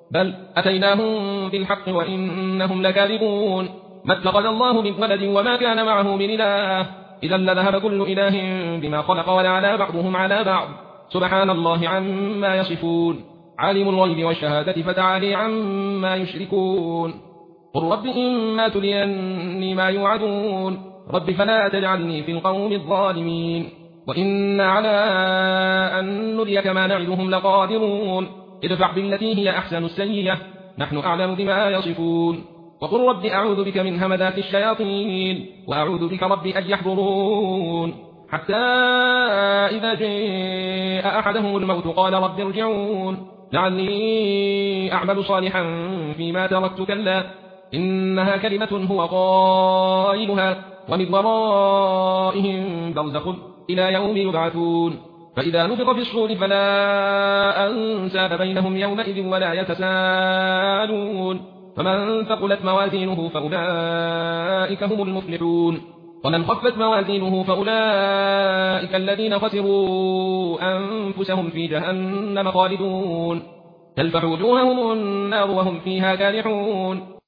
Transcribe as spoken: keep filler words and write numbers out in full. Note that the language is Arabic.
بل أتيناهم بالحق وإنهم لكاذبون ما اتخذ الله من ولد وما كان معه من إله إذا لذهب كل إله بما خلق ولعلى بعضهم على بعض سبحان الله عما يصفون عالم الغيب والشهادة فتعالي عما يشركون قل رب إما تريني ما يوعدون رب فلا تجعلني في القوم الظالمين وإنا على أن نريك ما نعدهم لقادرون ادفع بالتي هي أحسن السيئة نحن أعلم بما يصفون وقل رب أعوذ بك من همذات الشياطين وأعوذ بك رب أن يحضرون حتى إذا جاء أحدهم الموت قال رب ارجعون لعلي أعمل صالحا فيما تركت كلا إنها كلمة هو قائلها ومن ورائهم برزخ إلى يوم يبعثون فإذا نفخ في الصور فلا أنساب بينهم يومئذ ولا يتساءلون فمن ثقلت موازينه فأولئك هم المفلحون ومن خفت موازينه فأولئك الذين خسروا أنفسهم في جهنم خالدون تلفح وجوههم النار وهم فيها كالحون